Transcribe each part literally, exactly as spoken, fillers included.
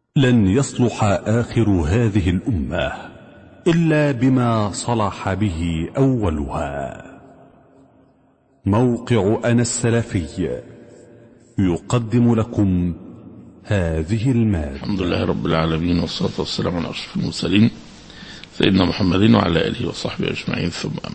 لن يصلح آخر هذه الأمة إلا بما صلح به أولها. موقع أنا السلفي يقدم لكم هذه المادة. الحمد لله رب العالمين، والصلاة والسلام على أشرف المرسلين سيدنا محمد وعلى آله وصحبه أجمعين، ثم أما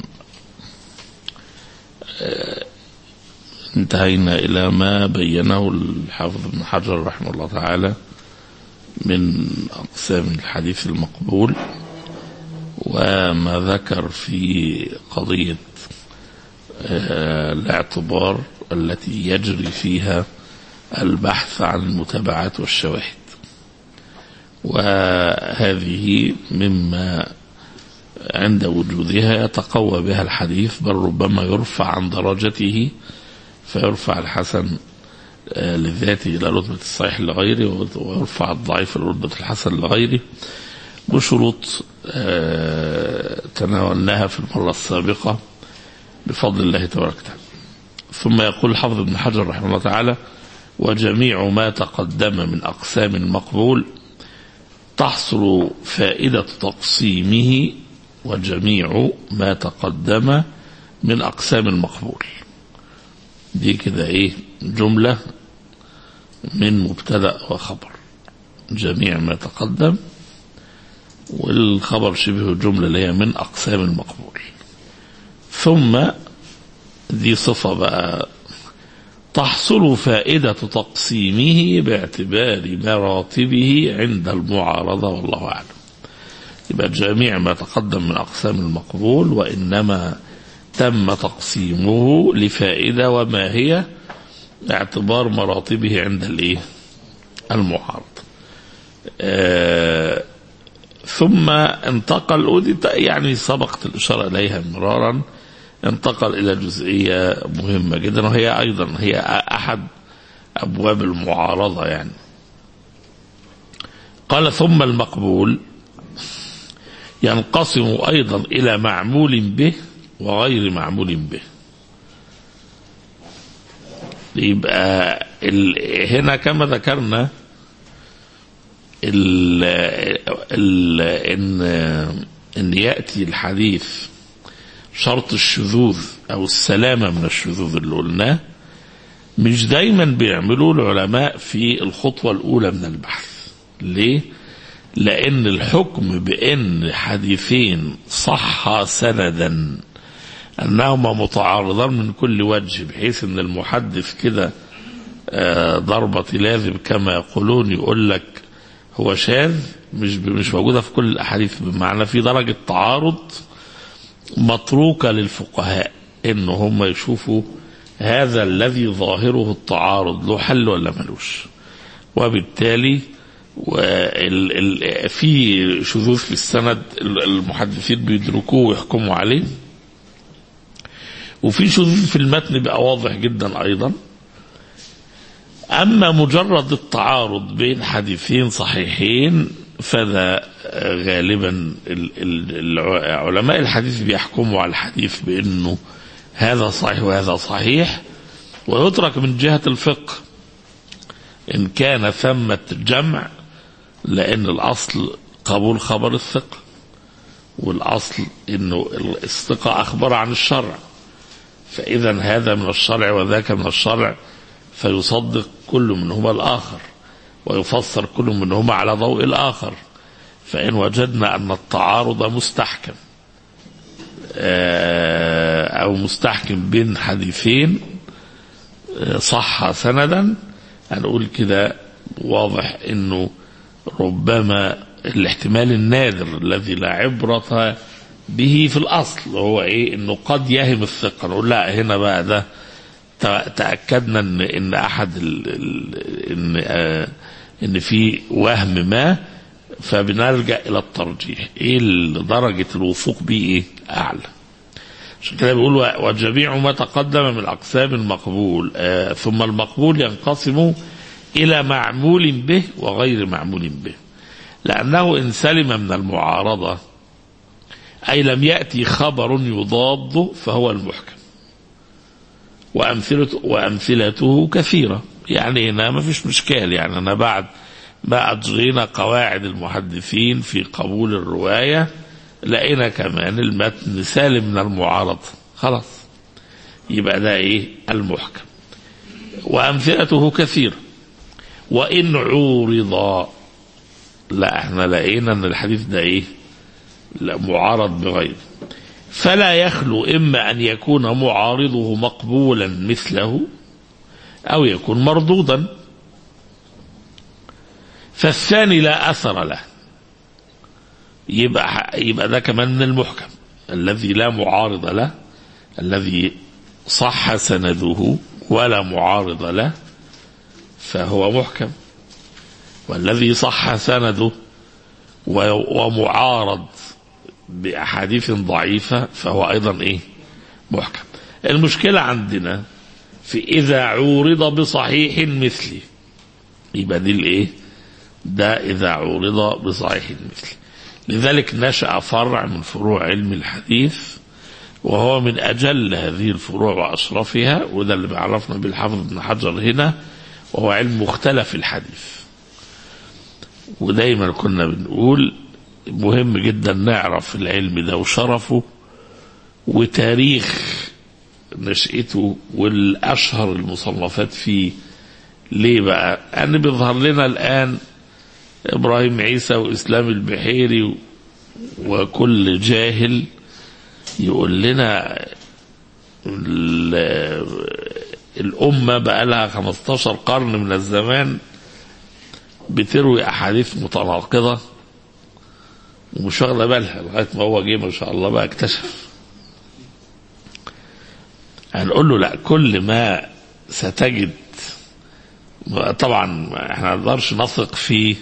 آه انتهينا إلى ما بينه الحافظ ابن حجر رحمه الله تعالى من أقسام الحديث المقبول، وما ذكر في قضية آه الاعتبار التي يجري فيها البحث عن المتابعات والشواهد، وهذه مما عند وجودها يتقوى بها الحديث، بل ربما يرفع عن درجته فيرفع الحسن لذاته إلى رتبة الصحيح لغيره، ويرفع الضعيف إلى رتبة الحسن لغيره، بشروط تناولناها في المرة السابقة بفضل الله تبارك وتعالى. ثم يقول الحافظ ابن حجر رحمه الله تعالى: وجميع ما تقدم من أقسام المقبول تحصل فائدة تقسيمه. وجميع ما تقدم من أقسام المقبول، دي كده ايه جملة من مبتدأ وخبر. جميع ما تقدم، والخبر شبه جملة اللي هي من أقسام المقبول. ثم دي صفة بقى: تحصل فائدة تقسيمه باعتبار مراتبه عند المعارضة، والله أعلم. يبقى جميع ما تقدم من أقسام المقبول وإنما تم تقسيمه لفائدة، وما هي اعتبار مراتبه عند الايه المعارض. آه ثم انتقل، ودي يعني سبقت الإشارة إليها مرارا، انتقل إلى جزئية مهمة جدا، وهي أيضا هي أحد أبواب المعارضة. يعني قال: ثم المقبول ينقسم أيضا إلى معمول به وغير معمول به. يبقى هنا كما ذكرنا ال ال إن إن يأتي الحديث شرط الشذوذ أو السلامة من الشذوذ اللي قلناه، مش دايما بيعملوا العلماء في الخطوة الأولى من البحث. ليه؟ لأن الحكم بأن حديثين صح سندا أنهما متعارضان من كل وجه، بحيث أن المحدث كده ضربة لازم كما يقولون، يقول لك هو شاذ، مش مش موجودة في كل الأحاديث، بمعنى في درجة تعارض متروكة للفقهاء إن هم يشوفوا هذا الذي ظاهره التعارض له حل ولا ملوش. وبالتالي في شذوذ في السند المحدثين بيدركوه ويحكموا عليه، وفي شذوذ في المتن بقى واضح جدا أيضا. أما مجرد التعارض بين حديثين صحيحين فذا غالبا علماء الحديث بيحكموا على الحديث بأنه هذا صحيح وهذا صحيح، ويترك من جهة الفقه إن كان ثمة جمع، لأن الأصل قبول خبر الثقة، والأصل إنه الثقة أخبر عن الشرع، فإذا هذا من الشرع وذاك من الشرع، فيصدق كل منهما الآخر ويفسر كل منهما على ضوء الآخر. فإن وجدنا أن التعارض مستحكم أو مستحكم بين حديثين صح سندا، هنقول كده واضح إنه ربما الاحتمال النادر الذي لا عبرة به في الأصل هو إيه؟ إنه قد يهم الثقة، نقول لا هنا بقى ده تأكدنا إن إن أحد ال ال إن آه إن في وهم ما، فبنلجأ إلى الترجيح. إيه درجة الوثوق به إيه أعلى؟ عشان كده بيقول: وجميع ما تقدم من أقسام المقبول. آه ثم المقبول ينقسم إلى معمول به وغير معمول به، لأنه إن سلم من المعارضة أي لم يأتي خبر يضاد فهو المحكم، وأمثلته, وأمثلته كثيرة. يعني هنا ما فيش مشكال، يعني أنا بعد ما أجرينا قواعد المحدثين في قبول الرواية لقينا كمان المتن سالم من المعارضة، خلاص يبقى ده إيه المحكم. وأمثلته كثيرة. وإن عورض، لا احنا لقينا ان الحديث ده ايه لا معارض بغيره، فلا يخلو إما أن يكون معارضه مقبولا مثله أو يكون مردودا، فالثاني لا أثر له، يبقى, يبقى ده كمان من المحكم الذي لا معارض له، الذي صح سنده ولا معارض له فهو محكم، والذي صح سنده ومعارض بأحاديث ضعيفة فهو أيضا إيه محكم. المشكلة عندنا في إذا عورض بصحيح مثلي، يبقى دي الإيه ده إذا عورض بصحيح مثلي. لذلك نشأ فرع من فروع علم الحديث وهو من أجل هذه الفروع وأشرفها، وده اللي بعرفنا بالحافظ ابن حجر هنا، وهو علم مختلف الحديث. ودايما كنا بنقول مهم جدا نعرف العلم ده وشرفه وتاريخ نشأته والأشهر المصنفات فيه. ليه بقى؟ أن بيظهر لنا الآن إبراهيم عيسى وإسلام البحيري وكل جاهل يقول لنا الأمة بقى لها خمستاشر قرن من الزمان بتروي أحاديث متناقضة ومش واخدة بالها لغاية ما هو جه ما شاء الله بقى اكتشف. هنقول له لا، كل ما ستجد طبعا احنا ما نقدرش نثق في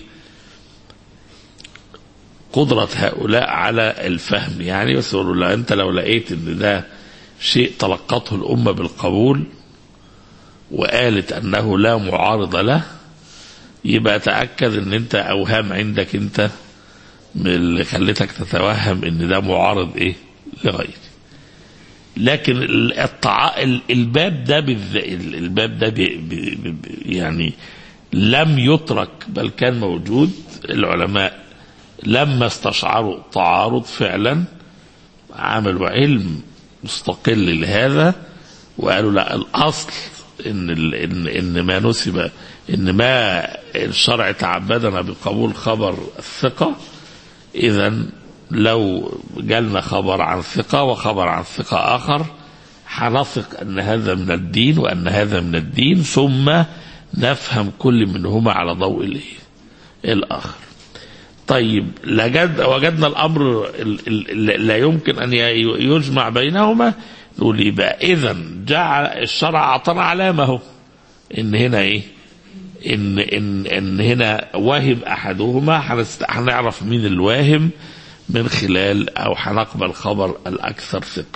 قدرة هؤلاء على الفهم يعني، بس يقول له لا، انت لو لقيت ان ده شيء تلقته الأمة بالقبول وقالت أنه لا معارض له، يبقى تأكد ان انت أوهام عندك انت من اللي خلتك تتوهم ان ده معارض ايه لغيره. لكن الطع... الباب ده بالذ... الباب ده ب... ب... يعني لم يترك بل كان موجود. العلماء لما استشعروا تعارض فعلا عملوا علم مستقل لهذا وقالوا لا، الأصل إن, ال... إن إن ما نسب إن ما الشرع تعبدنا بقبول خبر الثقة، إذن لو جالنا خبر عن ثقة وخبر عن ثقة آخر حنثق أن هذا من الدين وأن هذا من الدين، ثم نفهم كل منهما على ضوء الإيه الآخر. طيب لجد وجدنا الأمر لا يمكن أن يجمع بينهما، نقول يبقى إذن جعل الشرع أعطانا علامه إن هنا إيه إن إن إن هنا واهم أحدهما، هنعرف مين الواهم من خلال أو هنقبل خبر الأكثر ثقة.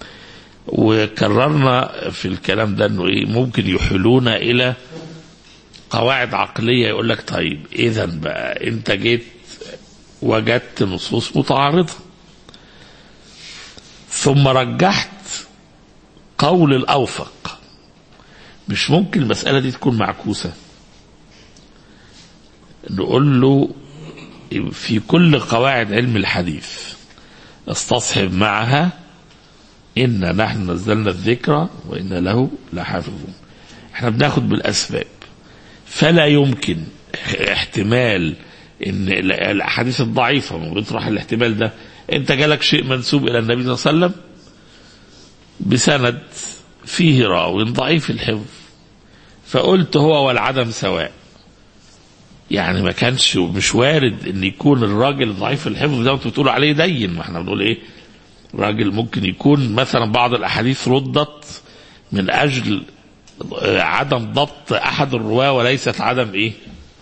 وكررنا في الكلام ده إنه إيه ممكن يحيلون إلى قواعد عقلية، يقول لك طيب إذن بقى أنت جيت وجدت نصوص متعارضة ثم رجحت قول الأوفق، مش ممكن المسألة دي تكون معكوسة؟ نقول له في كل قواعد علم الحديث استصحب معها إن نحن نزلنا الذكر وإن له لحافظون. احنا بناخد بالأسباب، فلا يمكن احتمال ان الاحاديث الضعيفة بيطرح الاحتمال ده. انت جالك شيء منسوب الى النبي صلى الله عليه وسلم بسند فيه راوي ضعيف الحفظ، فقلت هو والعدم سواء، يعني ما كانش مش وارد ان يكون الراجل ضعيف الحفظ ده انتوا بتقولوا عليه دين. ما احنا بنقول ايه، راجل ممكن يكون مثلا بعض الاحاديث ردت من اجل عدم ضبط احد الرواه وليست عدم ايه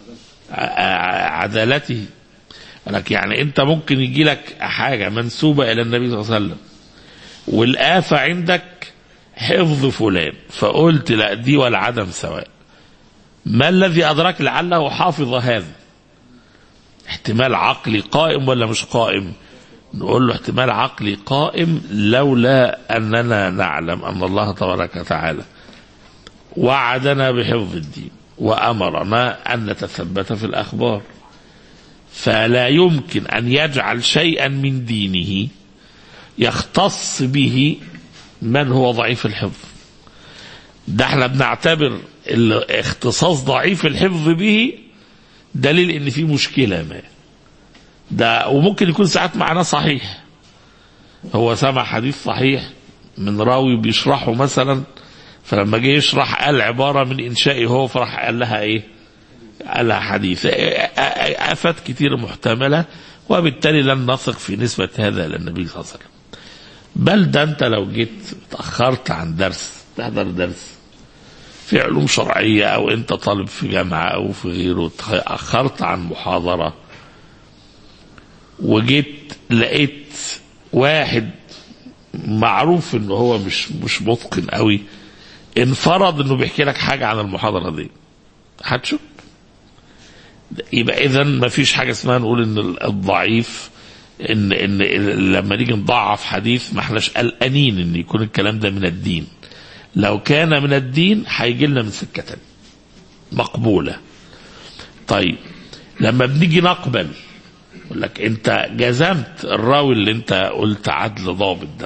عدالته. لك يعني انت ممكن يجي لك حاجه منسوبه الى النبي صلى الله عليه وسلم والآفة عندك حفظ فلان، فقلت لا دي والعدم سواء. ما الذي أدرك لعله حافظ هذا؟ احتمال عقلي قائم ولا مش قائم؟ نقول له احتمال عقلي قائم لولا أننا نعلم أن الله تبارك وتعالى وعدنا بحفظ الدين وأمرنا أن نتثبت في الأخبار، فلا يمكن أن يجعل شيئا من دينه يختص به من هو ضعيف الحفظ. ده احنا بنعتبر الاختصاص ضعيف الحفظ به دليل ان في مشكلة ما. ده وممكن يكون ساعات معناه صحيح، هو سمع حديث صحيح من راوي بيشرحه مثلا، فلما جه يشرح قال عبارة من إنشائه هو، فراح قال لها إيه؟ قال لها حديث. آفات كتير محتملة، وبالتالي لن نثق في نسبة هذا للنبي صلى الله عليه وسلم. بل ده أنت لو جيت تأخرت عن درس، تحضر درس في علوم شرعية، أو أنت طالب في جامعة أو في غيره، تأخرت عن محاضرة وجيت لقيت واحد معروف انه هو مش مش متقن قوي، انفرض انه بيحكي لك حاجه عن المحاضره دي، هتشوف. يبقى اذا ما فيش حاجه اسمها نقول ان الضعيف، ان ان لما نيجي نضعف حديث ما احناش قلقانين ان يكون الكلام ده من الدين. لو كان من الدين هيجي لنا من سكه تانيه مقبوله. طيب لما بنيجي نقبل يقول لك انت جزمت الراوي اللي انت قلت عدل ضابط ده،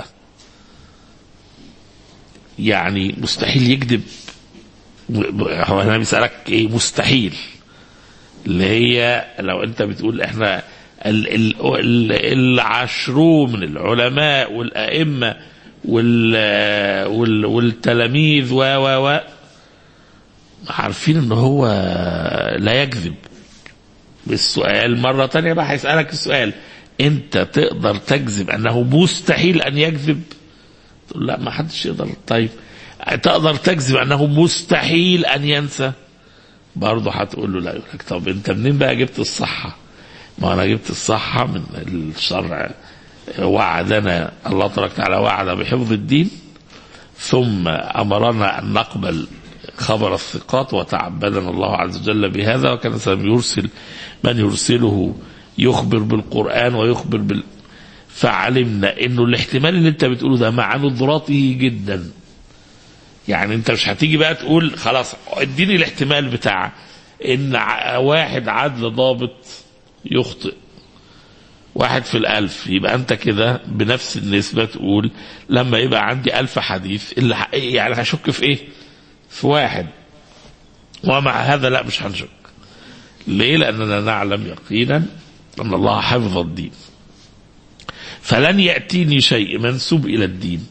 يعني مستحيل يكذب. هو انا بيسألك ايه مستحيل؟ اللي هي لو انت بتقول احنا ال ال ال العشرون من العلماء والائمه وال وال والتلاميذ و و و عارفين ان هو لا يكذب. بالسؤال مرة تانية بقى هيسألك السؤال، انت تقدر تكذب انه مستحيل ان يكذب؟ تقول لا ما حدش يقدر. طيب تقدر تكذب انه مستحيل ان ينسى؟ برضه هتقول له لا. يقول لك طب انت منين بقى جبت الصحة؟ ما انا جبت الصحة من الشرع، وعدنا الله تبارك وتعالى وعد بحفظ الدين، ثم امرنا ان نقبل خبر الثقات، وتعبدنا الله عز وجل بهذا، وكان سيرسل من يرسله يخبر بالقرآن ويخبر بال... فعلمنا انه الاحتمال اللي انت بتقوله ده مع نظراته جدا. يعني انت مش هتيجي بقى تقول خلاص اديني الاحتمال بتاع ان واحد عدل ضابط يخطئ واحد في الالف، يبقى انت كده بنفس النسبة تقول لما يبقى عندي الف حديث اللي ح... يعني هشك في ايه؟ في واحد. ومع هذا لا مش هنشك. ليه؟ لأننا نعلم يقينا أن الله حفظ الدين، فلن يأتيني شيء منسوب إلى الدين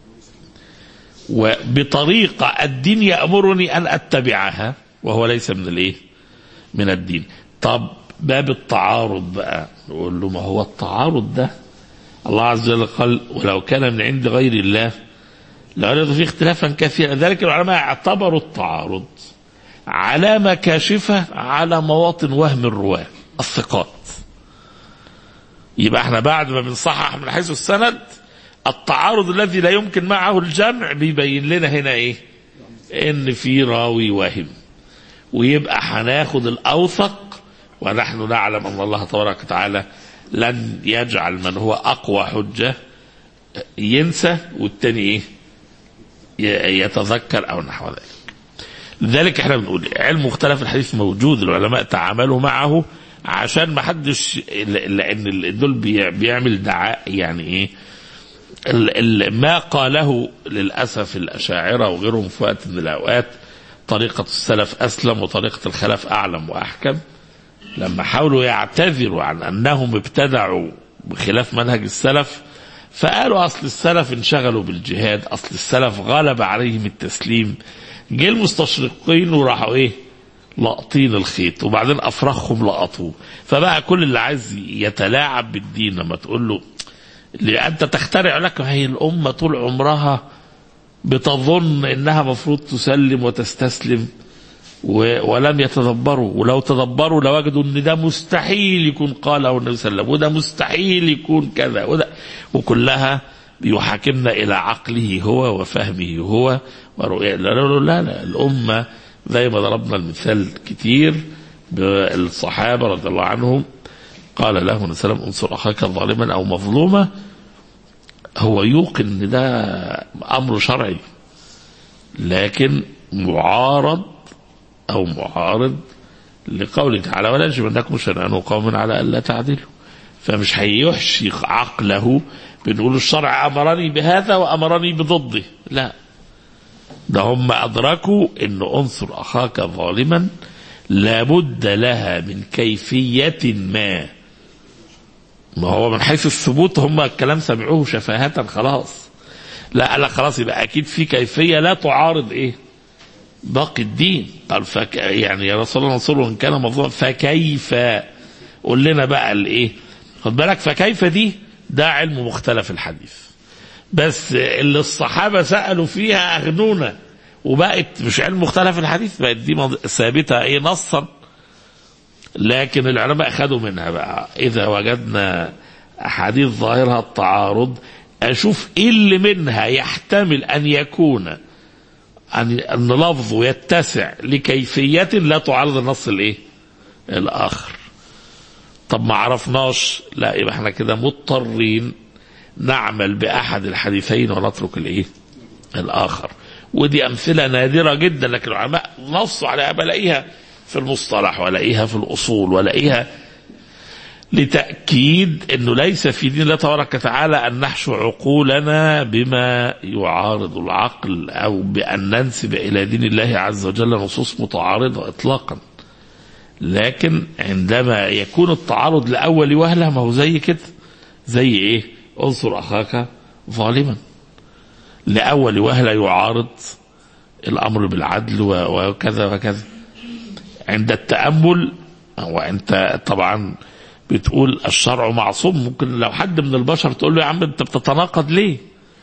وبطريقة الدين يأمرني أن أتبعها وهو ليس من الإيه؟ من الدين. طب باب التعارض بقى نقول له ما هو التعارض ده الله عز وجل قال ولو كان من عند غير الله لوجدوا فيه اختلافا كثيرا. ذلك العلماء اعتبروا التعارض علامة كاشفة على مواطن وهم الرواة الثقات. يبقى احنا بعد ما بنصحح من حيث السند التعارض الذي لا يمكن معه الجمع بيبين لنا هنا ايه؟ ان في راوي واهم، ويبقى هناخد الاوثق، ونحن نعلم ان الله تبارك وتعالى لن يجعل من هو اقوى حجة ينسى والتاني ايه؟ يتذكر او نحو ذلك. لذلك احنا بنقول علم مختلف الحديث موجود، العلماء تعاملوا معه عشان ما حدش، لان دول بيعمل دعاء يعني ايه ما قاله للاسف الاشاعره وغيرهم في وقت من الاوقات طريقه السلف اسلم وطريقه الخلف اعلم واحكم. لما حاولوا يعتذروا عن انهم ابتدعوا بخلاف منهج السلف فقالوا اصل السلف انشغلوا بالجهاد، اصل السلف غلب عليهم التسليم. جه المستشرقين وراحوا ايه لقطين الخيط، وبعدين افرخهم لقطوه. فبقى كل اللي عايز يتلاعب بالدين لما تقول له اللي انت تخترع لك، هي الامه طول عمرها بتظن انها مفروض تسلم وتستسلم ولم يتدبروا، ولو تدبروا لوجدوا ان ده مستحيل يكون قاله النبي صلى الله عليه وسلم، وده مستحيل يكون كذا وده، وكلها بيحاكمنا الى عقله هو وفهمه هو ورؤية. لا لا لا, لا. الامه زي ما ضربنا المثال كتير بالصحابه رضي الله عنهم، قال له النبي صلى الله عليه وسلم انصر اخاك ظالما او مظلوما، هو يوقن ان ده امر شرعي لكن معارض أو معارض لقوله تعالى ولا يجرمنكم شنآن قوم على ألا تعدلوا. فمش هيحشي عقله بنقول الشرع أمرني بهذا وأمرني بضده، لا، ده هم أدركوا إن أنصر أخاك ظالما لابد لها من كيفية ما. ما هو من حيث الثبوت هم الكلام سمعوه شفاهة خلاص، لا لا خلاص يبقى أكيد في كيفية لا تعارض إيه باقي الدين. قال فك يعني يا رسول الله انصره إن كان مظلوما فكيف، قول لنا بقى الإيه، خد بالك فكيف دي ده علم مختلف الحديث، بس اللي الصحابة سألوا فيها أغنونا وبقت مش علم مختلف الحديث، بقت دي ثابتة ايه نصا. لكن العلماء خدوا منها بقى إذا وجدنا أحاديث ظاهرها التعارض أشوف إيه اللي منها يحتمل أن يكون أن لفظه يتسع لكيفية لا تعارض النص الإيه الآخر. طب ما عرفناش، لا يبقى احنا كده مضطرين نعمل بأحد الحديثين ونترك الإيه الآخر. ودي أمثلة نادرة جدا، لكن العلماء نصوا عليها، بلاقيها في المصطلح ولاقيها في الأصول ولاقيها لتأكيد أنه ليس في دين الله تبارك وتعالى أن نحشو عقولنا بما يعارض العقل أو بأن ننسب إلى دين الله عز وجل نصوص متعارضة إطلاقا. لكن عندما يكون التعارض لأول وهلة ما هو زي كده، زي إيه انصر أخاك ظالما، لأول وهلة يعارض الأمر بالعدل وكذا وكذا. عند التأمل وأنت طبعا بتقول الشرع معصوم، ممكن لو حد من البشر تقول له يا عم أنت بتتناقض ليه،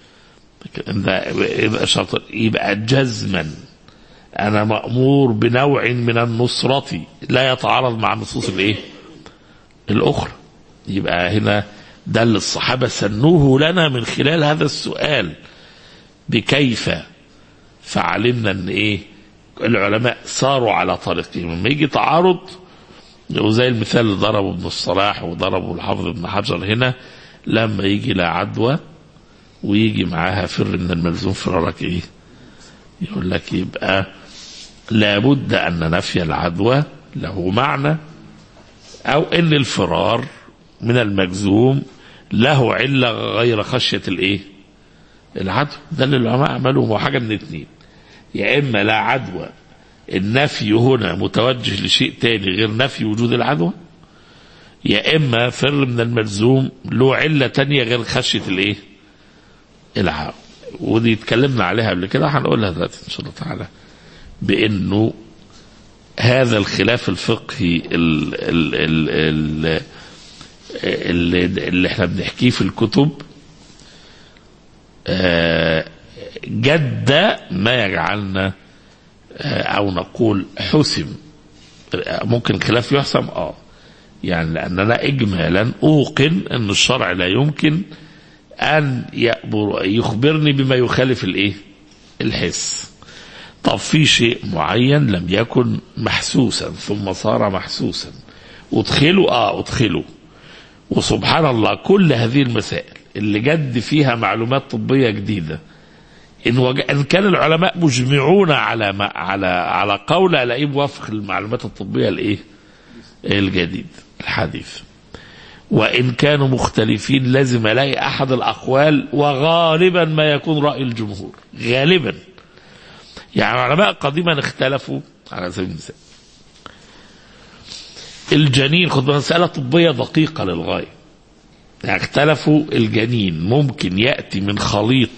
يبقى شرط يبقى جزما أنا مأمور بنوع من النصرة لا يتعارض مع النصوص الإيه الأخرى. يبقى هنا ده اللي الصحابة سنوه لنا من خلال هذا السؤال بكيف، فعلمنا ان ايه العلماء ساروا على طريقهم. لما يجي تعارض وزي المثال اللي ضربه ابن الصلاح وضربه الحافظ ابن حجر هنا، لما يجي لا عدوى ويجي معاها فر من الملزوم فرارك ايه، يقول لك يبقى لابد ان نفي العدوى له معنى، او ان الفرار من المجزوم له علة غير خشية الايه العدوى. ده اللي العلماء عملوه، هو حاجة من اثنين، يا اما لا عدوى النفي هنا متوجه لشيء تاني غير نفي وجود العدوى، يا اما فر من الملزوم له علة تانية غير خشية الايه العدوى. ودي اتكلمنا عليها قبل كده، هنقولها دلوقتي ان شاء الله تعالى، بانه هذا الخلاف الفقهي ال ال ال ال اللي, اللي احنا بنحكيه في الكتب جد ما يجعلنا او نقول حسم. ممكن الخلاف يحسم اه يعني لاننا اجمالا اوقن ان الشرع لا يمكن ان يخبرني بما يخالف الايه الحس. طب في شيء معين لم يكن محسوسا ثم صار محسوسا ادخله اه ادخله وسبحان الله كل هذه المسائل اللي جد فيها معلومات طبية جديدة إن, وج... إن كان العلماء مجمعون على ما... على على قول ألاقيه موافق المعلومات الطبية الإيه الجديد الحديث، وإن كانوا مختلفين لازم ألاقي أحد الأقوال وغالبا ما يكون رأي الجمهور غالبا. يعني العلماء قديما اختلفوا على سبيل المثال الجنين، خد مسألة طبية دقيقة للغاية، يعني اختلفوا الجنين ممكن يأتي من خليط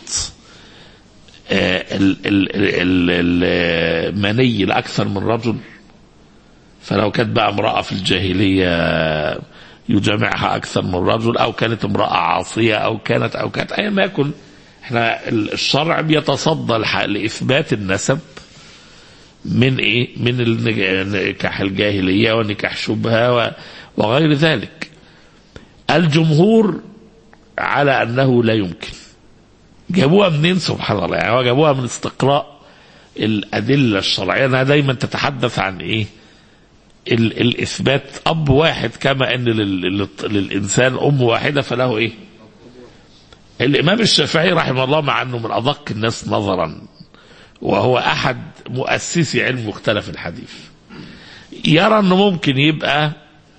المني لأكثر من رجل، فلو كانت بقى امرأة في الجاهلية يجمعها أكثر من رجل، أو كانت امرأة عاصية، أو كانت أو كانت أي ما يكن. احنا الشرع بيتصدى لإثبات النسب من ايه من النكاح الجاهلية ونكاح شبهة وغير ذلك. الجمهور على أنه لا يمكن. جابوها منين؟ سبحان الله، يعني جابوها من استقراء الأدلة الشرعية. أنا دايما تتحدث عن إيه ال الإثبات أب واحد، كما أن لل للإنسان أم واحدة فله إيه. الإمام الشافعي رحمه الله مع أنه من أدق الناس نظرا وهو أحد مؤسسي علم مختلف الحديث، يرى أنه ممكن يبقى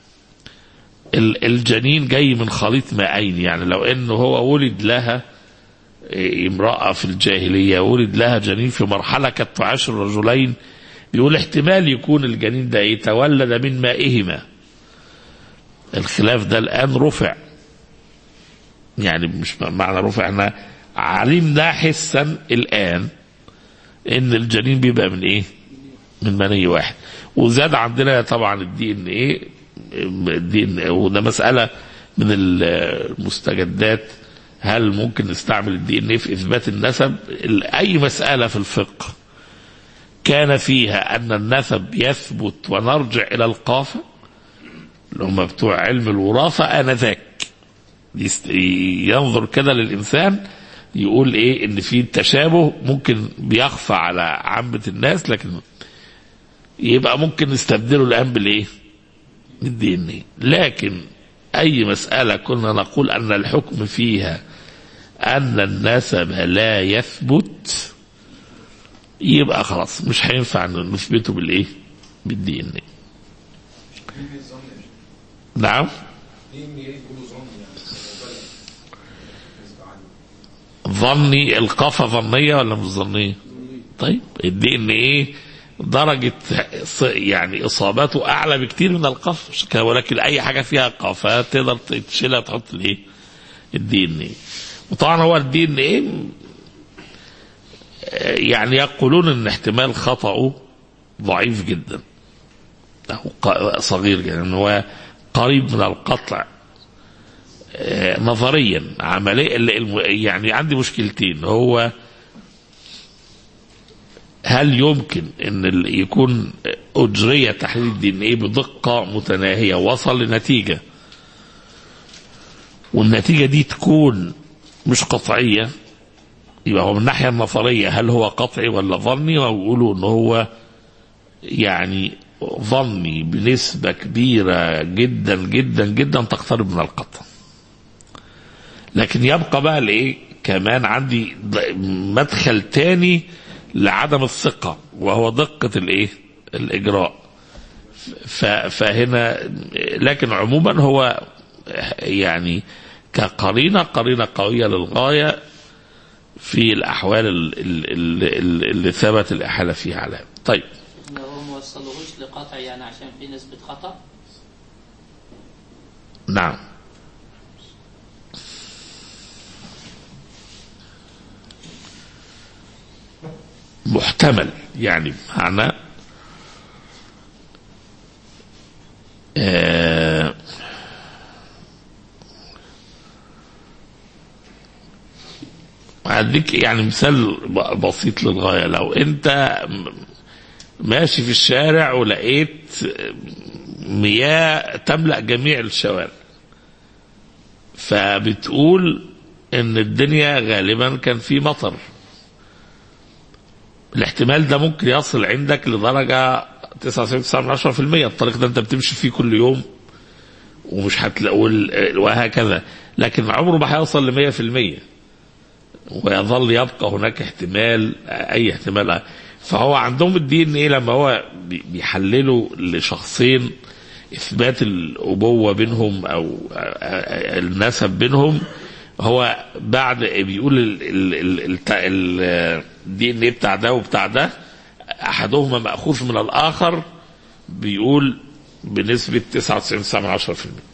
الجنين جاي من خليط مائين. يعني لو أنه هو ولد لها امرأة في الجاهلية، ولد لها جنين في مرحلة كانت تعاشر رجلين، بيقول احتمال يكون الجنين ده يتولد من مائهما. الخلاف ده الآن رفع، يعني مش معنى رفع، احنا علمنا حسا الآن ان الجنين بيبقى من ايه؟ من مني واحد. وزاد عندنا طبعا الدي ان ايه، الدي ان ايه وده مسألة من المستجدات، هل ممكن نستعمل الدي ان ايه في اثبات النسب؟ اي مسألة في الفقه كان فيها ان النسب يثبت ونرجع الى القافة اللي هم بتوع علم الوراثة، آنذاك ينظر كده للإنسان يقول إيه؟ إن في تشابه ممكن بيخفى على عامة الناس، لكن يبقى ممكن نستبدله الآن بالإيه؟ بالدي إن إيه. لكن أي مسألة كنا نقول أن الحكم فيها أن النسب لا يثبت، يبقى خلاص مش هينفع نثبته بالإيه؟ بالدي إن إيه. نعم. ظني القافة ظنية ولا مش ظنية؟ طيب الدي ان ايه درجة يعني اصاباته اعلى بكتير من القاف، ولكن اي حاجة فيها قافات تقدر تشيلها تحط الايه؟ الدي ان ايه. وطبعا هو الدي ان ايه يعني يقولون ان احتمال خطأه ضعيف جدا او صغير جدا، ان هو قريب من القطع نظريا. عمليا يعني عندي مشكلتين، هو هل يمكن ان يكون اجري تحليل الدي ان ايه بدقة متناهية وصل لنتيجة، والنتيجة دي تكون مش قطعية، يبقى هو من الناحية النظرية هل هو قطعي ولا ظني؟ ويقولوا ان هو يعني ظني بنسبة كبيرة جدا جدا جدا تقترب من القطع. لكن يبقى بقى الايه؟ كمان عندي مدخل تاني لعدم الثقة، وهو دقة الايه؟ الاجراء. فهنا لكن عموما هو يعني كقرينة قرينة قوية للغاية في الاحوال اللي, اللي ثبت الاحالة فيها عليها. طيب هو ما وصلوش لقطع يعني عشان في نسبة خطأ؟ نعم. محتمل يعني معنى آه أديك يعني مثال بسيط للغاية. لو أنت ماشي في الشارع ولقيت مياه تملأ جميع الشوارع، فبتقول إن الدنيا غالبا كان في مطر، الاحتمال ده ممكن يصل عندك لدرجة تسعة وتسعين فاصلة تسعة بالمية. الطريق ده انت بتمشي فيه كل يوم ومش هتلاقوا وهكذا، لكن عمره ما هيوصل لمية في المية، ويظل يبقى هناك احتمال، اي احتمال. فهو عندهم الدي ان ايه لما هو بيحللوا لشخصين اثبات الابوة بينهم او النسب بينهم، هو بعد بيقول الدي ان ايه بتاع ده وبتاع ده احدهما ماخوذ من الاخر، بيقول بنسبه تسعة وتسعين فاصلة تسعة بالمية.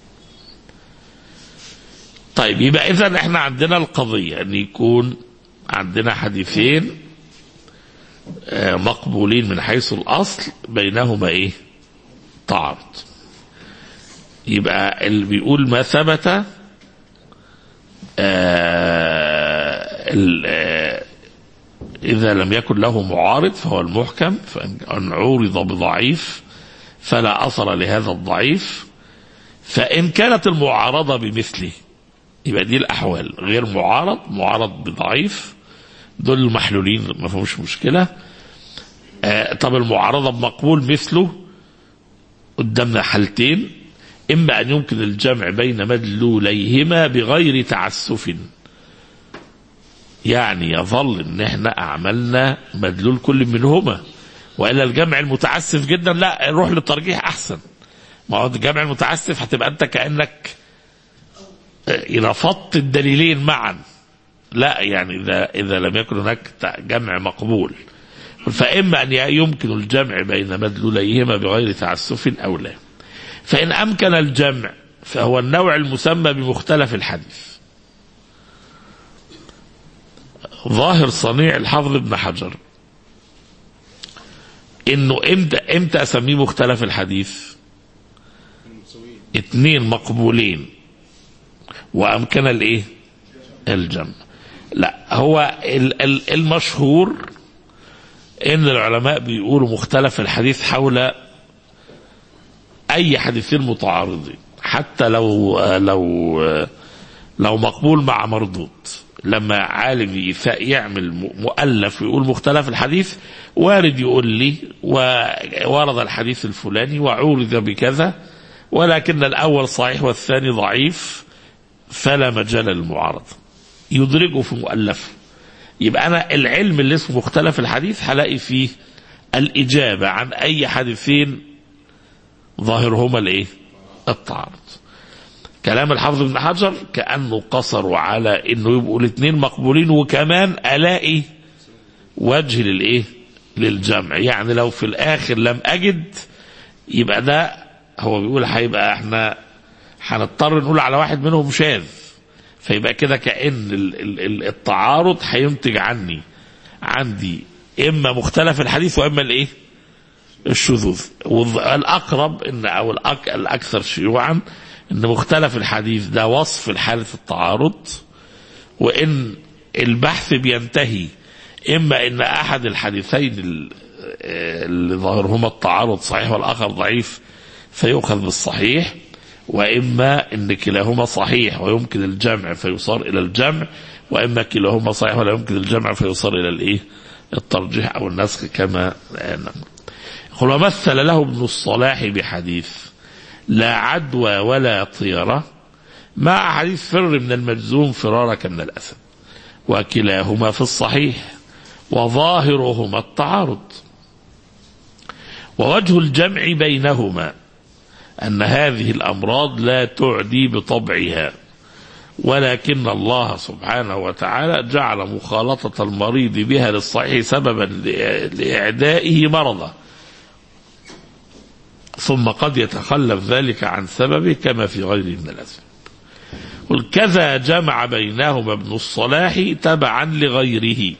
طيب يبقى اذا احنا عندنا القضيه ان يكون عندنا حديثين مقبولين من حيث الاصل بينهما ايه؟ تعارض. يبقى اللي بيقول ما ثبت إذا لم يكن له معارض فهو المحكم، فإن عورض بضعيف فلا أثر لهذا الضعيف، فإن كانت المعارضة بمثله يبقى دي الأحوال، غير معارض معارض بضعيف، دول المحلولين ما فيهمش مشكلة. طب المعارضة بمقبول مثله، قدامنا حالتين، إما أن يمكن الجمع بين مدلوليهما بغير تعسف، يعني يظل ان احنا اعملنا مدلول كل منهما، والا الجمع المتعسف جدا لا روح للترجيح احسن. ما هو الجمع المتعسف هتبقى انت كانك رفضت الدليلين معا. لا يعني اذا اذا لم يكن هناك جمع مقبول، فاما ان يمكن الجمع بين مدلوليهما بغير تعسف او لا. فان امكن الجمع فهو النوع المسمى بمختلف الحديث. ظاهر صنيع الحافظ ابن حجر انه امتى امتى اسميه مختلف الحديث؟ اتنين مقبولين وامكن الايه؟ الجمع. لا هو المشهور ان العلماء بيقولوا مختلف الحديث حول اي حديثين متعارضين، حتى لو لو لو مقبول مع مردود. لما عالم يعمل مؤلف ويقول مختلف الحديث، وارد يقول لي وورد الحديث الفلاني وعورض بكذا، ولكن الأول صحيح والثاني ضعيف فلا مجال للمعارضة، يدرجه في مؤلفه. يبقى أنا العلم اللي اسمه مختلف الحديث هلاقي فيه الإجابة عن أي حديثين ظاهرهما الإيه؟ التعارض. كلام الحافظ ابن حجر كأنه قصروا على انه يبقوا الاثنين مقبولين، وكمان الاقي وجه للايه؟ للجمع. يعني لو في الاخر لم اجد، يبقى ده هو بيقول هيبقى احنا هنضطر نقول على واحد منهم شاذ، فيبقى كده كأن التعارض هينتج عني عندي اما مختلف الحديث واما الايه؟ الشذوذ. والاقرب ان او الاكثر شيوعا ان مختلف الحديث ده وصف لحالة التعارض، وان البحث بينتهي اما ان احد الحديثين اللي ظاهرهما التعارض صحيح والاخر ضعيف فيؤخذ بالصحيح، واما ان كلاهما صحيح ويمكن الجمع فيصار الى الجمع، واما كلاهما صحيح ولا يمكن الجمع فيصار الى الايه؟ الترجيح او النسخ كما يقول. ومثل له ابن الصلاح بحديث لا عدوى ولا طيرة مع حديث فر من المجذوم فرارك من الأسد، وكلاهما في الصحيح وظاهرهما التعارض. ووجه الجمع بينهما أن هذه الأمراض لا تعدي بطبعها، ولكن الله سبحانه وتعالى جعل مخالطة المريض بها للصحيح سببا لإعدائه مرضه، ثم قد يتخلف ذلك عن سببه كما في غيره من الأسباب. كذا جمع بينهما ابن الصلاح تبعا لغيره.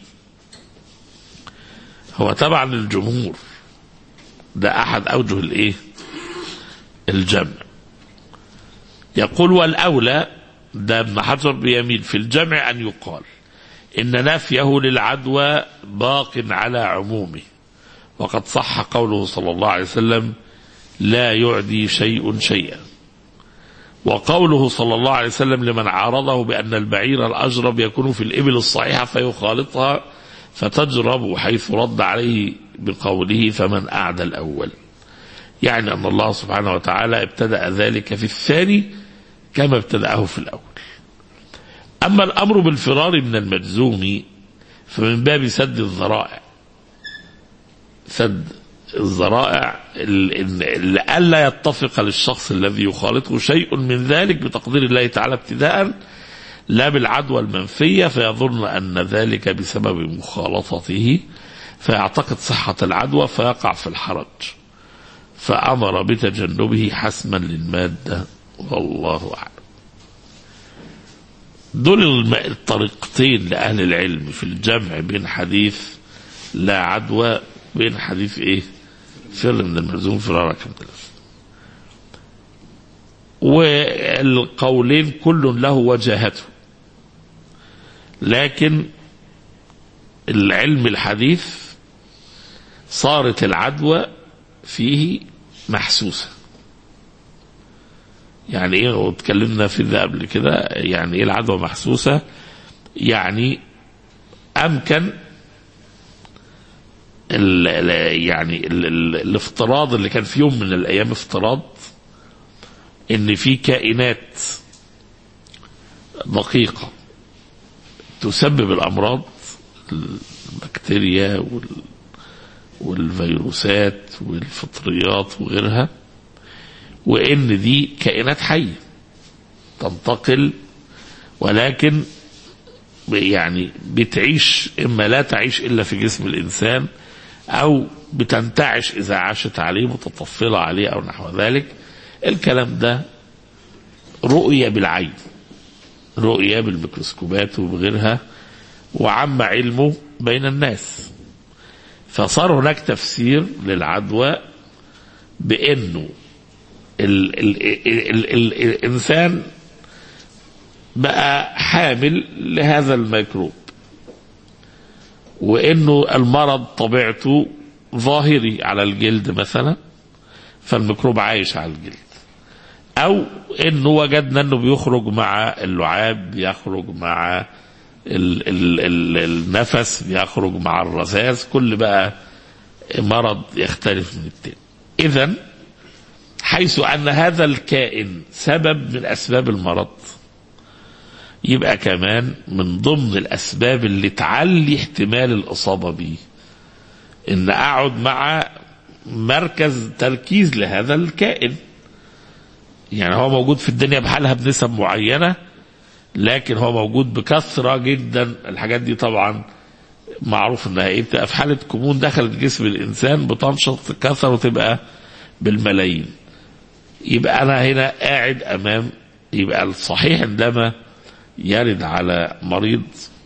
هو تبعا للجمهور، ده أحد أوجه الإيه؟ الجمع. يقول والأولى، ده ابن حجر بيميل في الجمع أن يقال إن نفيه للعدوى باق على عمومه، وقد صح قوله صلى الله عليه وسلم لا يعدي شيء شيئا، وقوله صلى الله عليه وسلم لمن عارضه بأن البعير الأجرب يكون في الإبل الصحيحة فيخالطها فتجرب، حيث رد عليه بقوله فمن أعدى الأول، يعني أن الله سبحانه وتعالى ابتدأ ذلك في الثاني كما ابتدأه في الأول. أما الأمر بالفرار من المجزوم فمن باب سد الذرائع، سد الذرائع لئلا يتفق للشخص الذي يخالطه شيء من ذلك بتقدير الله تعالى ابتداء، لا بالعدوى المنفية فيظن أن ذلك بسبب مخالطته فيعتقد صحة العدوى فيقع في الحرج، فأمر بتجنبه حسما للمادة، والله أعلم. دول الطريقتين لأهل العلم في الجمع بين حديث لا عدوى بين حديث ايه؟ فر من المجذوم فرارك من الأسد. والقولين كل له وجهته، لكن العلم الحديث صارت العدوى فيه محسوسة. يعني ايه؟ واتكلمنا في ده قبل كده. يعني ايه العدوى محسوسة؟ يعني امكن ال يعني ال ال الافتراض اللي كان في يوم من الايام افتراض ان في كائنات دقيقة تسبب الأمراض، البكتيريا والفيروسات والفطريات وغيرها، وإن دي كائنات حية تنتقل، ولكن يعني بتعيش، إما لا تعيش إلا في جسم الإنسان، أو بتنتعش إذا عاشت عليه، متطفلة عليه أو نحو ذلك. الكلام ده رؤية بالعين، رؤية بالميكروسكوبات وبغيرها، وعم علمه بين الناس. فصار هناك تفسير للعدوى بأنه ال ال ال ال الإنسان بقى حامل لهذا الميكروب، وإنه المرض طبيعته ظاهري على الجلد مثلا، فالميكروب عايش على الجلد، أو إنه وجدنا إنه بيخرج مع اللعاب، بيخرج مع ال ال ال النفس، بيخرج مع الرذاذ، كل بقى مرض يختلف من التاني. إذن حيث أن هذا الكائن سبب من أسباب المرض، يبقى كمان من ضمن الأسباب اللي تعلي احتمال الإصابة به إن أقعد مع مركز تركيز لهذا الكائن. يعني هو موجود في الدنيا بحالها بنسب معينة، لكن هو موجود بكثرة جدا. الحاجات دي طبعا معروف انها ايه، بتبقى في حالة كمون دخلت جسم الانسان بتنشط تتكاثر وتبقى بالملايين. يبقى انا هنا قاعد امام، يبقى الصحيح عندما يرد على مريض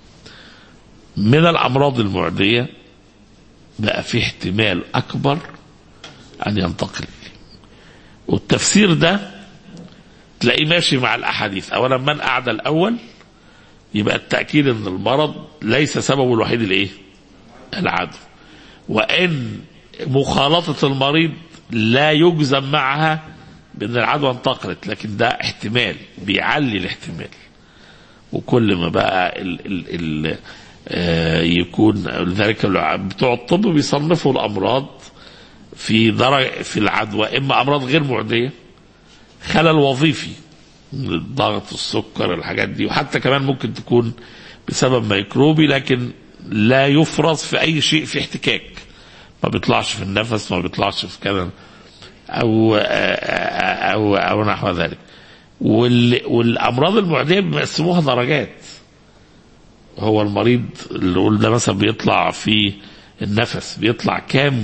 من الامراض المعدية بقى في احتمال اكبر ان ينتقل. والتفسير ده تلاقيه ماشي مع الاحاديث. اولا من قعد الاول، يبقى التأكيد ان المرض ليس سببه الوحيد الايه؟ العدوى، وان مخالطة المريض لا يجزم معها بان العدوى انتقلت، لكن ده احتمال بيعلي الاحتمال. وكل ما بقى ال ال ال آه يكون لذلك بتوع الطب بيصنفوا الامراض في درجة في العدوى، اما امراض غير معدية، خلل وظيفي، الضغط، السكر، الحاجات دي، وحتى كمان ممكن تكون بسبب ميكروبي لكن لا يفرز في اي شيء في احتكاك، ما بيطلعش في النفس، ما بيطلعش في كذا او او او نحو ذلك. والامراض المعديه بيقسموها درجات. هو المريض اللي قول ده مثلا بيطلع في النفس بيطلع كام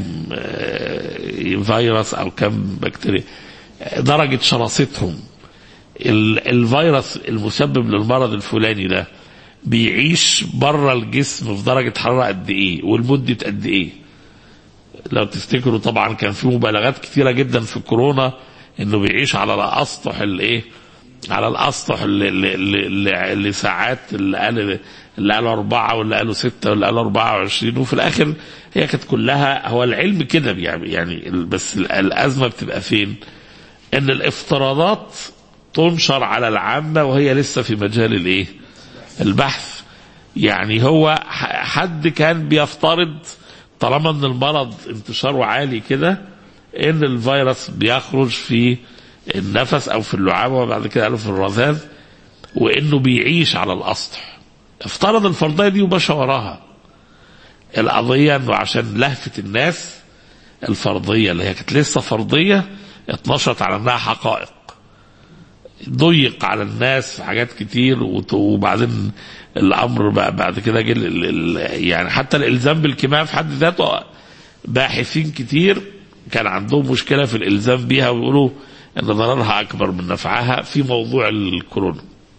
فيروس او كام بكتيريا، درجه شراستهم. الفيروس المسبب للمرض الفلاني ده بيعيش بره الجسم في درجة حرارة قد ايه والمدة قد ايه. لو تفتكروا طبعا كان في مبالغات كثيرة جدا في كورونا انه بيعيش على الاسطح الايه، على الاسطح اللي, اللي, اللي ساعات اللي قال اللي قالوا اربعة واللي قالوا ستة واللي قالوا اربعة وعشرين، وفي الاخر هي كانت كلها، هو العلم كده يعني. بس الازمة بتبقى فين؟ ان الافتراضات تنشر على العامة وهي لسه في مجال الايه؟ البحث. يعني هو حد كان بيفترض طالما ان المرض انتشاره عالي كده ان الفيروس بيخرج في النفس او في اللعاب وبعد كده قالوا في الرذاذ، وانه بيعيش على الاسطح. افترض الفرضية دي ومشى وراها. القضية انه عشان لهفة الناس الفرضية اللي هي كانت لسه فرضية اتنشرت على انها حقائق، ضيق على الناس في حاجات كتير، وبعدين الامر بقى بعد كده جل يعني حتى الالزام بالكمامه في حد ذاته باحثين كتير كان عندهم مشكله في الالزام بيها، ويقولوا ان ضررها اكبر من نفعها في موضوع الكورونا.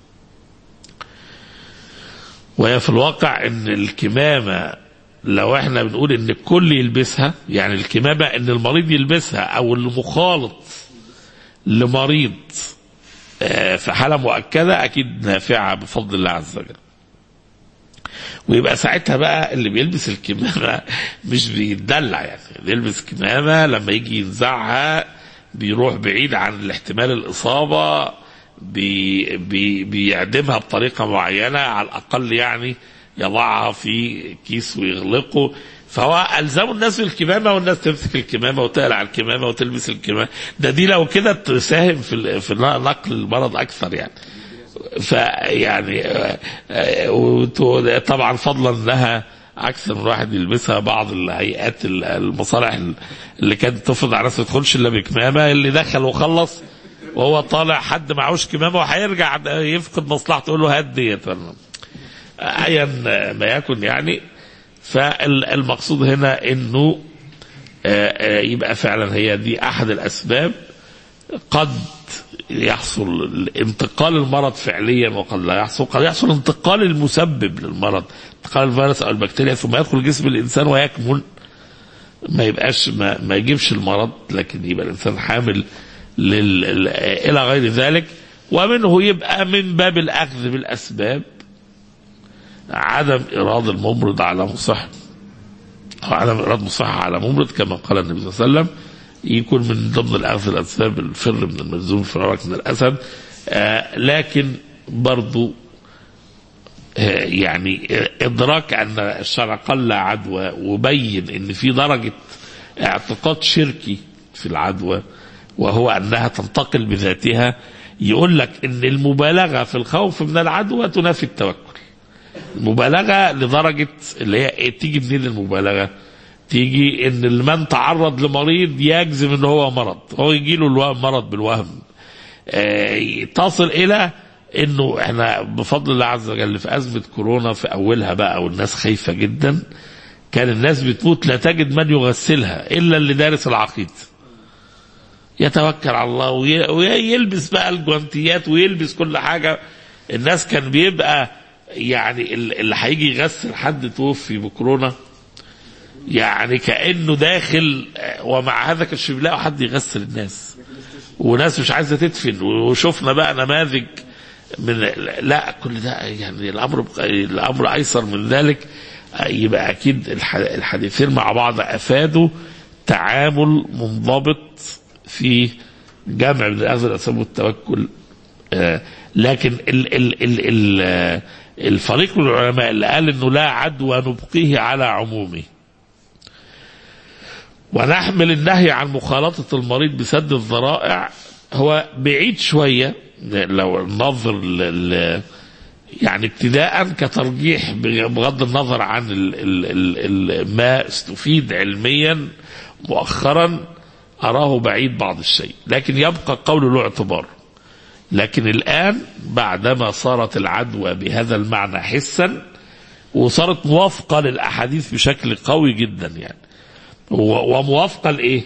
وهي في الواقع ان الكمامه لو احنا بنقول ان الكل يلبسها، يعني الكمامه ان المريض يلبسها او المخالط لمريض في حالة مؤكدة أكيد نافعة بفضل الله عز وجل. ويبقى ساعتها بقى اللي بيلبس الكمامة مش بيتدلع، يعني بيلبس كمامة لما يجي ينزعها بيروح بعيد عن الاحتمال الإصابة، بي بي بيعدمها بطريقة معينة على الأقل، يعني يضعها في كيس ويغلقه. فهو ألزموا الناس بالكمامة، والناس تمسك الكمامة وتقلع الكمامة وتلبس الكمامة. ده دي لو كده تساهم في في نقل المرض أكثر يعني. فيعني طبعا فضلا لها عكس من واحد يلبسها بعض الهيئات المصالح اللي كانت تفرض على الناس ما تدخلش الا بكمامه، اللي دخل وخلص وهو طالع حد معهوش كمامه وهيرجع يفقد مصلحته يقول له هات ديت ايا ما يكن يعني. فالمقصود هنا انه يبقى فعلا هي دي احد الاسباب. قد يحصل انتقال المرض فعليا وقد لا يحصل، قد يحصل انتقال المسبب للمرض، انتقال الفيروس او البكتيريا ثم يدخل جسم الانسان ويكمن ما يبقاش ما, ما يجيبش المرض، لكن يبقى الانسان حامل لل... الى غير ذلك. ومنه يبقى من باب الاخذ بالاسباب عدم إرادة الممرض على مصح، أو عدم إرادة مصح على ممرض كما قال النبي صلى الله عليه وسلم، يكون من ضمن الأخذ الأسباب الفر من الملزوم فرارك من الأسد. آه لكن برضو آه يعني إدراك أن الشرع قل عدوى وبين أن في درجة اعتقاد شركي في العدوى، وهو أنها تنتقل بذاتها، يقول لك أن المبالغة في الخوف من العدوى تنافي التوكل. مبالغة لدرجة اللي هي تيجي منين المبالغة؟ تيجي ان من تعرض لمريض يجزم ان هو مرض، هو يجي له المرض بالوهم. اه تصل الى انه احنا بفضل الله عز وجل في ازمة كورونا في اولها بقى والناس خايفة جدا، كان الناس بتموت لا تجد من يغسلها الا اللي دارس العقيد، يتوكل على الله ويلبس بقى الجوانتيات ويلبس كل حاجة. الناس كان بيبقى يعني اللي هيجي يغسل حد توفي بكورونا يعني كأنه داخل، ومع هذا كانش بيلاقوا حد يغسل الناس، وناس مش عايزة تدفن. وشوفنا بقى نماذج من لا كل ده يعني الأمر الأمر أيسر من ذلك. يبقى أكيد الحديثين مع بعض أفادوا تعامل منضبط في جمع من الأخذ الأسباب والتوكل. لكن ال ال ال ال الفريق من العلماء اللي قال انه لا عدوى نبقيه على عمومه، ونحمل النهي عن مخالطة المريض بسد الذرائع، هو بعيد شوية لو ننظر يعني ابتداء كترجيح بغض النظر عن ال ال ال ما استفيد علميا مؤخرا، أراه بعيد بعض الشيء، لكن يبقى قول له اعتبار. لكن الآن بعدما صارت العدوى بهذا المعنى حسا وصارت موافقة للأحاديث بشكل قوي جدا يعني، وموافقة لإيه؟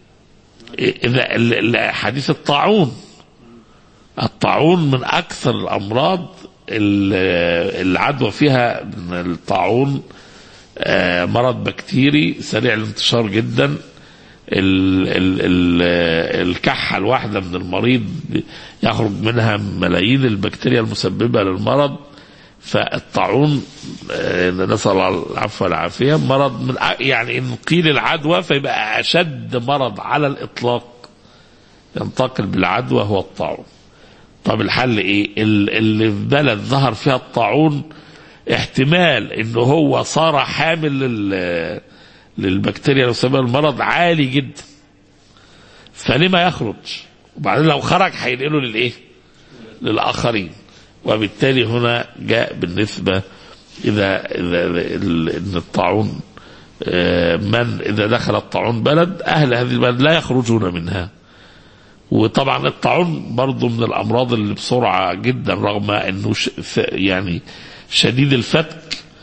حديث الطاعون. الطاعون من أكثر الأمراض العدوى فيها من الطاعون، مرض بكتيري سريع الانتشار جدا. ال ال ال الكحة الواحدة من المريض يخرج منها ملايين البكتيريا المسببة للمرض. فالطاعون نسأل الله العفو والعافية مرض من يعني إن قيل العدوى فيبقى أشد مرض على الإطلاق ينتقل بالعدوى هو الطاعون. طب الحل إيه؟ اللي في بلد ظهر فيها الطاعون احتمال إنه هو صار حامل لل للبكتيريا المسببة المرض عالي جدا، فلما يخرج؟ وبعدين لو خرج هينقله للايه؟ للاخرين. وبالتالي هنا جاء بالنسبه اذا اذا ان الطاعون من اذا دخل الطاعون بلد اهل هذه البلد لا يخرجون منها. وطبعا الطاعون برضو من الامراض اللي بسرعه جدا رغم انه يعني شديد الفتك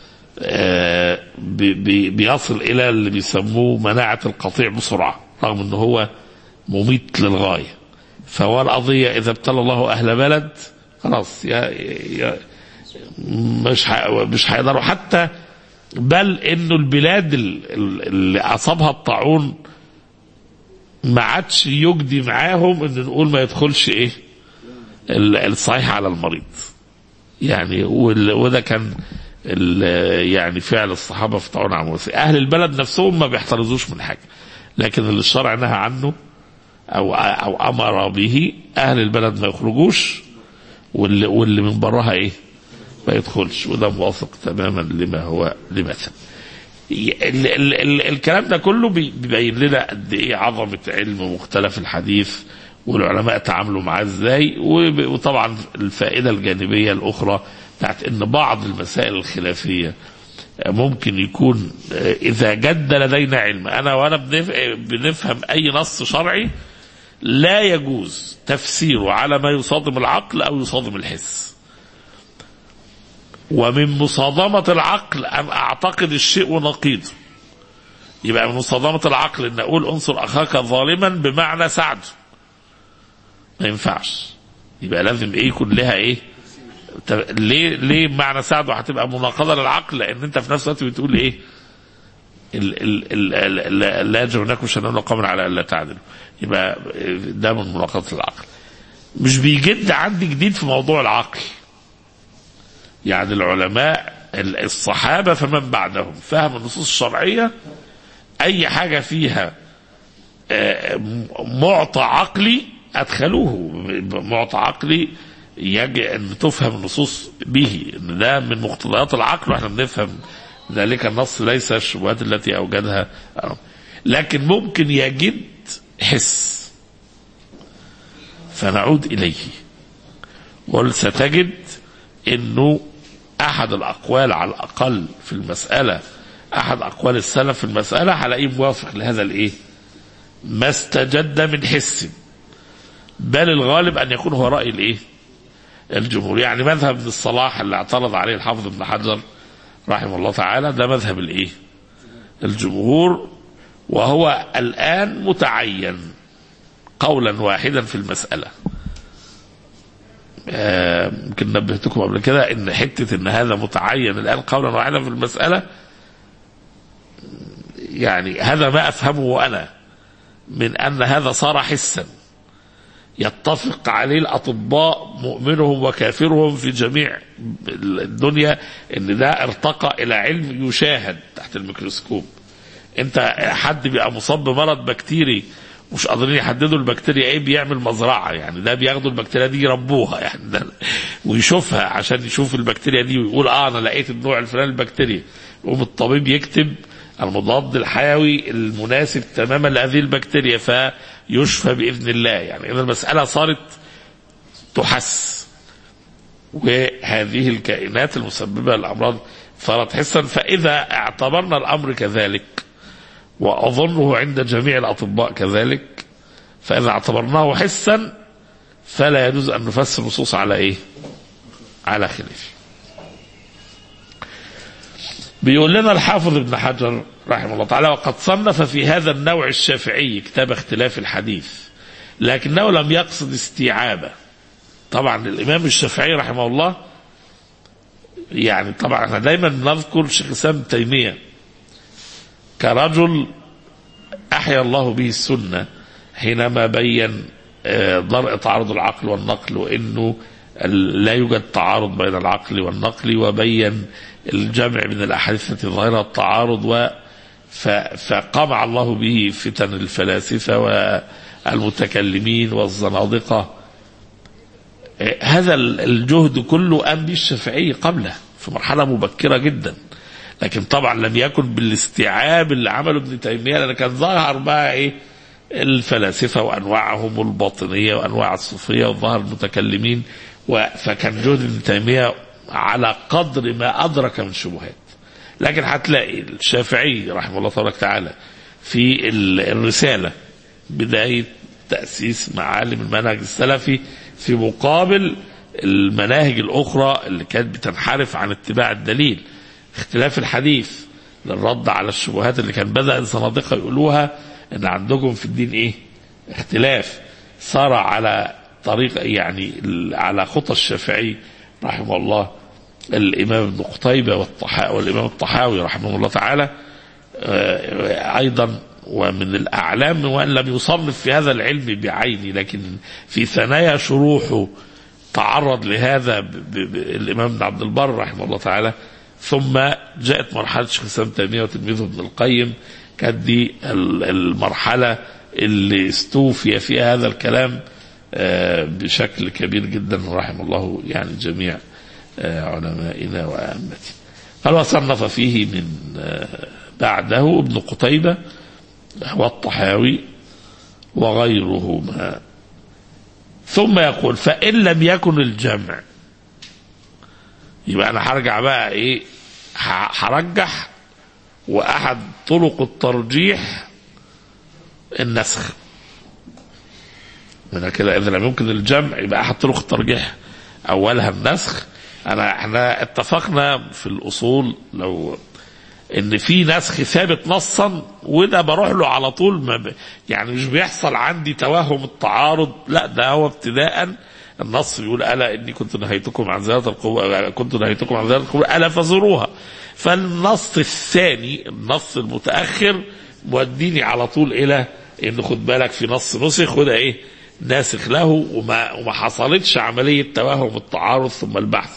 بي بيصل الى اللي بيسموه مناعة القطيع بسرعة رغم انه هو مميت للغاية. فهو القضية اذا ابتلى الله اهل بلد خلاص يا يا مش مش هيقدروا حتى، بل انه البلاد اللي اصابها الطاعون ما عادش يجدي معاهم ان نقول ما يدخلش ايه الصحيح على المريض يعني. وده كان يعني فعل الصحابة في طاعون عمواس. أهل البلد نفسهم ما بيحترزوش من حاجة، لكن اللي الشرع نهى عنه أو أو أمر به أهل البلد ما يخرجوش، واللي, واللي من براها إيه ما يدخلش. وده موافق تماما لما هو لمثل. ال ال ال الكلام ده كله بيبين لنا قد إيه عظمة علم مختلف الحديث والعلماء تعاملوا معاه ازاي. وطبعا الفائدة الجانبية الأخرى بتاعت ان بعض المسائل الخلافية ممكن يكون إذا جد لدينا علم أنا وأنا بنفهم أي نص شرعي لا يجوز تفسيره على ما يصادم العقل أو يصادم الحس. ومن مصادمة العقل أن أعتقد الشيء ونقيضه. يبقى من مصادمة العقل أن أقول أنصر أخاك ظالما بمعنى ساعده، ما ينفعش. يبقى لازم إيه يكون لها إيه. ليه ليه معنى ساعده هتبقى مناقضة للعقل؟ لأن أنت في نفس الوقت بتقول إيه ال ال ال لا يجرمنكم شنآن قوم على ألا تعدلوا. يبقى ده من مناقضة العقل. مش بيجد عندي جديد في موضوع العقل. يعني العلماء الصحابة فمن بعدهم فهم النصوص الشرعية أي حاجة فيها معطى عقلي أدخلوه. معطى عقلي يجب أن تفهم النصوص به، أن ده من مقتضيات العقل، وإحنا بنفهم ذلك النص ليس الشبهات التي أوجدها. لكن ممكن يجد حس فنعود إليه. وستجد أنه أحد الأقوال على الأقل في المسألة، أحد أقوال السلف في المسألة هلاقيه موافق لهذا الإيه ما استجد من حس، بل الغالب أن يكون هو رأي الإيه الجمهور. يعني مذهب ابن الصلاح اللي اعترض عليه الحافظ ابن حجر رحمه الله تعالى ده مذهب الإيه الجمهور، وهو الآن متعين قولا واحدا في المسألة. يمكن آه نبهتكم قبل كده ان حتة ان هذا متعين الآن قولا واحدا في المسألة، يعني هذا ما أفهمه أنا من أن هذا صار حسا يتفق عليه الأطباء مؤمنهم وكافرهم في جميع الدنيا، ان ده ارتقى إلى علم يشاهد تحت الميكروسكوب. انت حد بيبقى مصاب بمرض بكتيري مش قادرين يحددوا البكتيريا ايه، بيعمل مزرعة، يعني ده بياخدوا البكتيريا دي يربوها يعني ده ويشوفها عشان يشوف البكتيريا دي ويقول اه انا لقيت النوع الفلاني البكتيريا، يقوم الطبيب يكتب المضاد الحيوي المناسب تماما لهذه البكتيريا فيشفى بإذن الله. يعني إذا المسألة صارت تحس، وهذه الكائنات المسببة للأمراض صارت حسا. فإذا اعتبرنا الأمر كذلك، وأظنه عند جميع الأطباء كذلك، فإذا اعتبرناه حسا فلا يجوز أن نفسر النصوص على إيه على خلاف. بيقول لنا الحافظ ابن حجر رحمه الله تعالى: وقد صنف في هذا النوع الشافعي كتاب اختلاف الحديث، لكنه لم يقصد استيعابه. طبعا الإمام الشافعي رحمه الله، يعني طبعا احنا دايما نذكر شيخ الإسلام ابن تيمية كرجل أحيا الله به السنة حينما بين ضرء تعارض العقل والنقل، وإنه لا يوجد تعارض بين العقل والنقل، وبين الجمع من الأحاديث التي ظاهرها التعارض، فقمع الله به فتن الفلاسفة والمتكلمين والزنادقة. هذا الجهد كله قام به الشافعي قبله في مرحلة مبكرة جدا، لكن طبعا لم يكن بالاستيعاب اللي عمله ابن تيمية، لأن كان ظاهر بقى ايه الفلاسفة وأنواعهم الباطنية وأنواع الصوفية وظهر المتكلمين، فكان جهد ابن تيمية على قدر ما أدرك من شبهات. لكن هتلاقي الشافعي رحمه الله تبارك وتعالى في الرسالة بداية تأسيس معالم المنهج السلفي في مقابل المناهج الأخرى اللي كانت بتنحرف عن اتباع الدليل، اختلاف الحديث للرد على الشبهات اللي كان بدأ الزنادقة يقولوها ان عندكم في الدين ايه اختلاف، صار على طريق يعني على خطى الشافعي رحمه الله الإمام ابن قتيبة والإمام الطحاوي رحمه الله تعالى أيضا، ومن الأعلام وأن لم يصنف في هذا العلم بعيني، لكن في ثنايا شروحه تعرض لهذا الإمام ابن عبد البر رحمه الله تعالى. ثم جاءت مرحلة شيخ الإسلام تيمية وتلميذه ابن القيم، كانت دي المرحلة اللي استوفي فيها هذا الكلام بشكل كبير جدا رحمه الله يعني جميع علمائنا وأئمتنا. قال: وصنف فيه من بعده ابن قتيبة والطحاوي وغيرهما ثم يقول فإن لم يكن الجمع، يبقى أنا هرجع بقى إيه، هرجح، وأحد طرق الترجيح النسخ. من كده إذا لم يمكن الجمع يبقى أحد طرق الترجيح أولها النسخ. أنا احنا اتفقنا في الأصول لو إن في نسخ ثابت نصا، وده بروح له على طول، ما ب... يعني مش بيحصل عندي توهم التعارض، لا ده هو ابتداء النص بيقول ألا إني كنت نهيتكم عن زيارة القبور، كنت نهيتكم عن زيارة القبور ألا فزوروها. فالنص الثاني النص المتأخر موديني على طول إلى إن خد بالك في نص نسخ وده إيه ناسخ له، وما, وما حصلتش عملية توهم التعارض ثم البحث.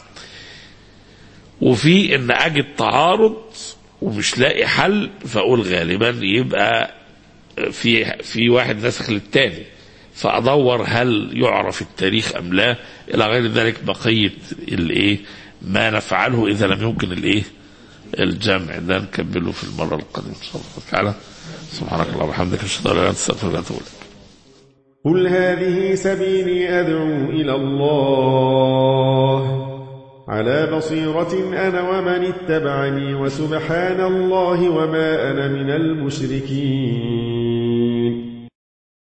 وفي إن أجد تعارض ومش لاقي حل، فأقول غالبا يبقى في في واحد ناسخ للتاني، فأدور هل يعرف التاريخ أم لا، إلى غير ذلك. بقية الإيه ما نفعله إذا لم يمكن الإيه الجمع ده نكمله في المرة القادمة إن شاء الله تعالى. سبحانك اللهم وبحمدك أشهد أن لا إله إلا أنت أستغفرك وأتوب إليك. قل هذه سبيلي أدعو إلى الله على بصيرة أنا ومن اتبعني، وسبحان الله وما أنا من المشركين.